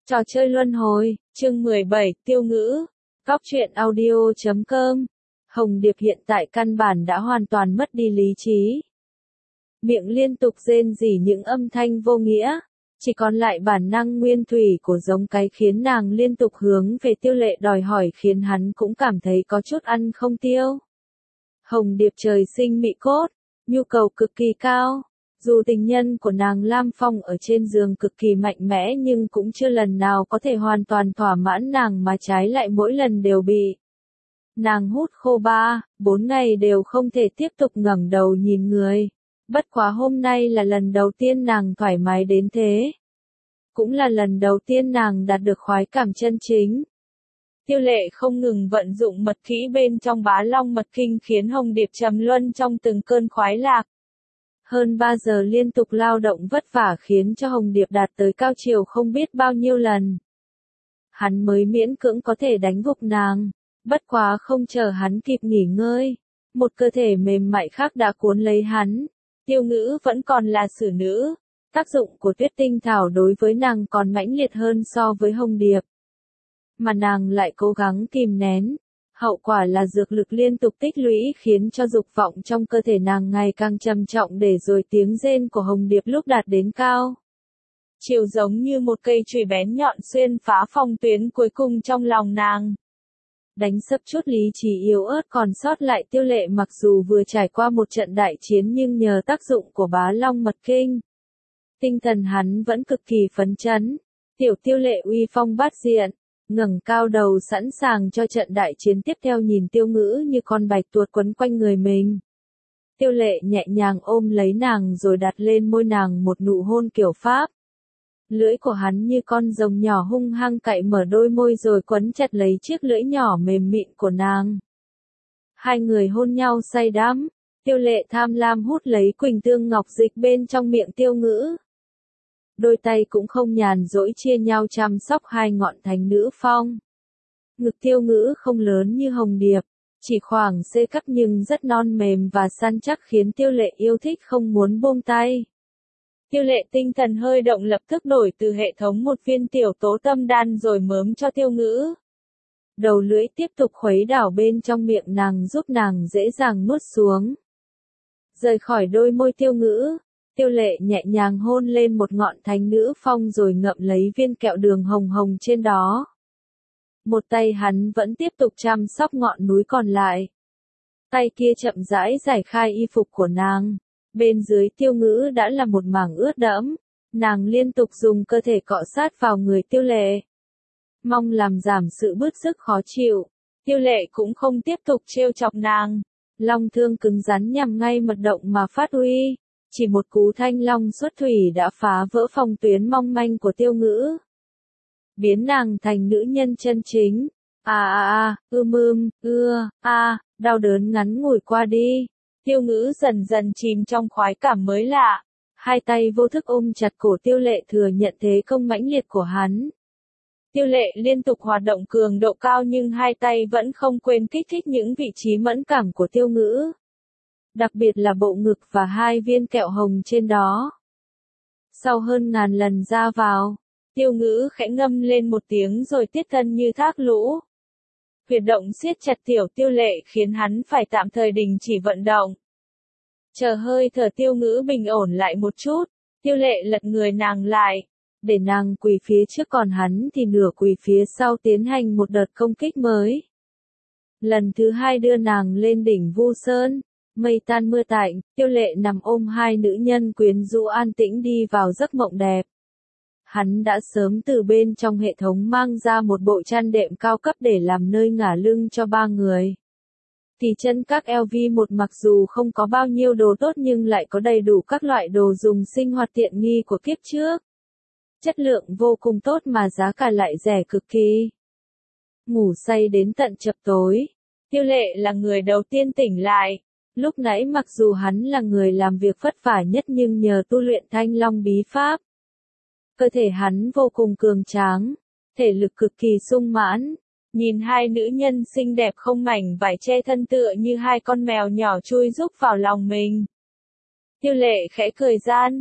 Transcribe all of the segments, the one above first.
Trò chơi luân hồi, chương 17, tiêu ngữ. Góc truyện audio.com. Hồng Điệp hiện tại căn bản đã hoàn toàn mất đi lý trí. Miệng liên tục rên rỉ những âm thanh vô nghĩa, chỉ còn lại bản năng nguyên thủy của giống cái khiến nàng liên tục hướng về Tiêu Lệ đòi hỏi, khiến hắn cũng cảm thấy có chút ăn không tiêu. Hồng Điệp trời sinh mị cốt, nhu cầu cực kỳ cao. Dù tình nhân của nàng Lam Phong ở trên giường cực kỳ mạnh mẽ nhưng cũng chưa lần nào có thể hoàn toàn thỏa mãn nàng, mà trái lại mỗi lần đều bị nàng hút khô 3-4 ngày đều không thể tiếp tục ngẩng đầu nhìn người. Bất quá hôm nay là lần đầu tiên nàng thoải mái đến thế. Cũng là lần đầu tiên nàng đạt được khoái cảm chân chính. Tiêu Lệ không ngừng vận dụng mật kỹ bên trong Bá Long mật kinh khiến Hồng Điệp trầm luân trong từng cơn khoái lạc. Hơn 3 giờ liên tục lao động vất vả khiến cho Hồng Điệp đạt tới cao chiều không biết bao nhiêu lần. Hắn mới miễn cưỡng có thể đánh gục nàng. Bất quá không chờ hắn kịp nghỉ ngơi, một cơ thể mềm mại khác đã cuốn lấy hắn. Tiêu ngữ vẫn còn là xử nữ. Tác dụng của Tuyết Tinh Thảo đối với nàng còn mãnh liệt hơn so với Hồng Điệp. Mà nàng lại cố gắng kìm nén. Hậu quả là dược lực liên tục tích lũy khiến cho dục vọng trong cơ thể nàng ngày càng trầm trọng, để rồi tiếng rên của Hồng Điệp lúc đạt đến cao chiều giống như một cây chùy bén nhọn xuyên phá phong tuyến cuối cùng trong lòng nàng. Đánh sấp chút lý trí yếu ớt còn sót lại Tiêu Lệ, mặc dù vừa trải qua một trận đại chiến nhưng nhờ tác dụng của Bá Long mật kinh, tinh thần hắn vẫn cực kỳ phấn chấn. Tiểu Tiêu Lệ uy phong bát diện, ngẩng cao đầu sẵn sàng cho trận đại chiến tiếp theo, nhìn Tiêu ngữ như con bạch tuộc quấn quanh người mình. Tiêu Lệ nhẹ nhàng ôm lấy nàng rồi đặt lên môi nàng một nụ hôn kiểu Pháp. Lưỡi của hắn như con rồng nhỏ hung hăng cạy mở đôi môi rồi quấn chặt lấy chiếc lưỡi nhỏ mềm mịn của nàng. Hai người hôn nhau say đắm. Tiêu Lệ tham lam hút lấy quỳnh tương ngọc dịch bên trong miệng Tiêu ngữ. Đôi tay cũng không nhàn rỗi chia nhau chăm sóc hai ngọn thánh nữ phong. Ngực Tiêu ngữ không lớn như Hồng Điệp, chỉ khoảng C cấp nhưng rất non mềm và săn chắc khiến Tiêu Lệ yêu thích không muốn buông tay. Tiêu Lệ tinh thần hơi động, lập tức đổi từ hệ thống một viên tiểu tố tâm đan rồi mớm cho Tiêu ngữ. Đầu lưỡi tiếp tục khuấy đảo bên trong miệng nàng giúp nàng dễ dàng nuốt xuống. Rời khỏi đôi môi Tiêu ngữ, Tiêu Lệ nhẹ nhàng hôn lên một ngọn thánh nữ phong rồi ngậm lấy viên kẹo đường hồng hồng trên đó. Một tay hắn vẫn tiếp tục chăm sóc ngọn núi còn lại. Tay kia chậm rãi giải khai y phục của nàng. Bên dưới Tiêu ngữ đã là một mảng ướt đẫm. Nàng liên tục dùng cơ thể cọ sát vào người Tiêu Lệ, mong làm giảm sự bứt rứt khó chịu. Tiêu Lệ cũng không tiếp tục trêu chọc nàng. Long thương cứng rắn nhằm ngay mật động mà phát uy. Chỉ một cú thanh long xuất thủy đã phá vỡ phong tuyến mong manh của Tiêu ngữ, biến nàng thành nữ nhân chân chính. Đau đớn ngắn ngủi qua đi. Tiêu ngữ dần dần chìm trong khoái cảm mới lạ. Hai tay vô thức ôm chặt cổ Tiêu Lệ thừa nhận thế công mãnh liệt của hắn. Tiêu Lệ liên tục hoạt động cường độ cao nhưng hai tay vẫn không quên kích thích những vị trí mẫn cảm của Tiêu ngữ. Đặc biệt là bộ ngực và hai viên kẹo hồng trên đó. Sau hơn ngàn lần ra vào, Tiêu ngữ khẽ ngâm lên một tiếng rồi tiết thân như thác lũ. Huyệt động siết chặt tiểu Tiêu Lệ khiến hắn phải tạm thời đình chỉ vận động. Chờ hơi thở Tiêu ngữ bình ổn lại một chút, Tiêu Lệ lật người nàng lại, để nàng quỳ phía trước còn hắn thì nửa quỳ phía sau tiến hành một đợt công kích mới. Lần thứ hai đưa nàng lên đỉnh Vu Sơn. Mây tan mưa tạnh, Tiêu Lệ nằm ôm hai nữ nhân quyến rũ an tĩnh đi vào giấc mộng đẹp. Hắn đã sớm từ bên trong hệ thống mang ra một bộ chăn đệm cao cấp để làm nơi ngả lưng cho ba người. Tỷ chân các LV1 mặc dù không có bao nhiêu đồ tốt nhưng lại có đầy đủ các loại đồ dùng sinh hoạt tiện nghi của kiếp trước. Chất lượng vô cùng tốt mà giá cả lại rẻ cực kỳ. Ngủ say đến tận chập tối. Tiêu Lệ là người đầu tiên tỉnh lại. Lúc nãy mặc dù hắn là người làm việc vất vả nhất nhưng nhờ tu luyện Thanh Long bí pháp, cơ thể hắn vô cùng cường tráng, thể lực cực kỳ sung mãn. Nhìn hai nữ nhân xinh đẹp không mảnh vải che thân tựa như hai con mèo nhỏ chui rúc vào lòng mình. Tiêu Lệ khẽ cười gian,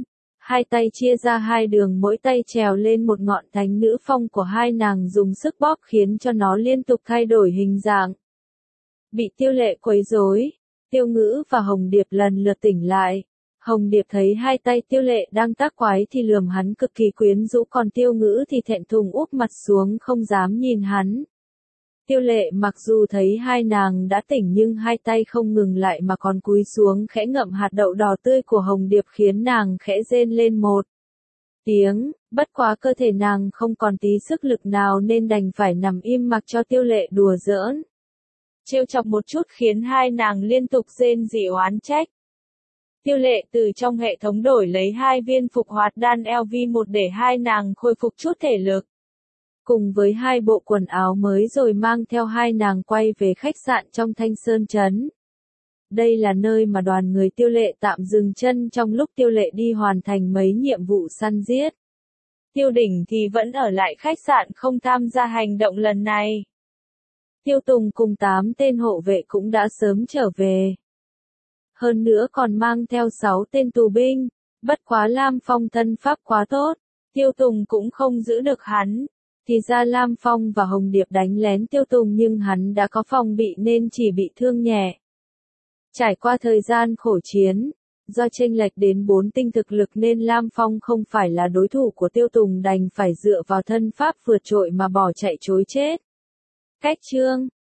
Hai tay chia ra hai đường, mỗi tay trèo lên một ngọn thánh nữ phong của hai nàng, dùng sức bóp khiến cho nó liên tục thay đổi hình dạng. Bị Tiêu Lệ quấy rối, Tiêu Ngữ và Hồng Điệp lần lượt tỉnh lại. Hồng Điệp thấy hai tay Tiêu Lệ đang tác quái thì lườm hắn cực kỳ quyến rũ, còn Tiêu Ngữ thì thẹn thùng úp mặt xuống không dám nhìn hắn. Tiêu Lệ mặc dù thấy hai nàng đã tỉnh nhưng hai tay không ngừng lại mà còn cúi xuống khẽ ngậm hạt đậu đỏ tươi của Hồng Điệp khiến nàng khẽ rên lên một tiếng, bất quá cơ thể nàng không còn tí sức lực nào nên đành phải nằm im mặc cho Tiêu Lệ đùa giỡn. Trêu chọc một chút khiến hai nàng liên tục rên rỉ oán trách. Tiêu Lệ từ trong hệ thống đổi lấy 2 viên phục hoạt đan LV1 để hai nàng khôi phục chút thể lực. Cùng với 2 bộ quần áo mới rồi mang theo hai nàng quay về khách sạn trong Thanh Sơn Trấn. Đây là nơi mà đoàn người Tiêu Lệ tạm dừng chân trong lúc Tiêu Lệ đi hoàn thành mấy nhiệm vụ săn giết. Tiêu Đỉnh thì vẫn ở lại khách sạn không tham gia hành động lần này. Tiêu Tùng cùng 8 tên hộ vệ cũng đã sớm trở về. Hơn nữa còn mang theo 6 tên tù binh, bất quá Lam Phong thân pháp quá tốt, Tiêu Tùng cũng không giữ được hắn. Thì ra Lam Phong và Hồng Điệp đánh lén Tiêu Tùng nhưng hắn đã có phòng bị nên chỉ bị thương nhẹ. Trải qua thời gian khổ chiến, do chênh lệch đến 4 tinh thực lực nên Lam Phong không phải là đối thủ của Tiêu Tùng, đành phải dựa vào thân pháp vượt trội mà bỏ chạy trối chết. Cách chương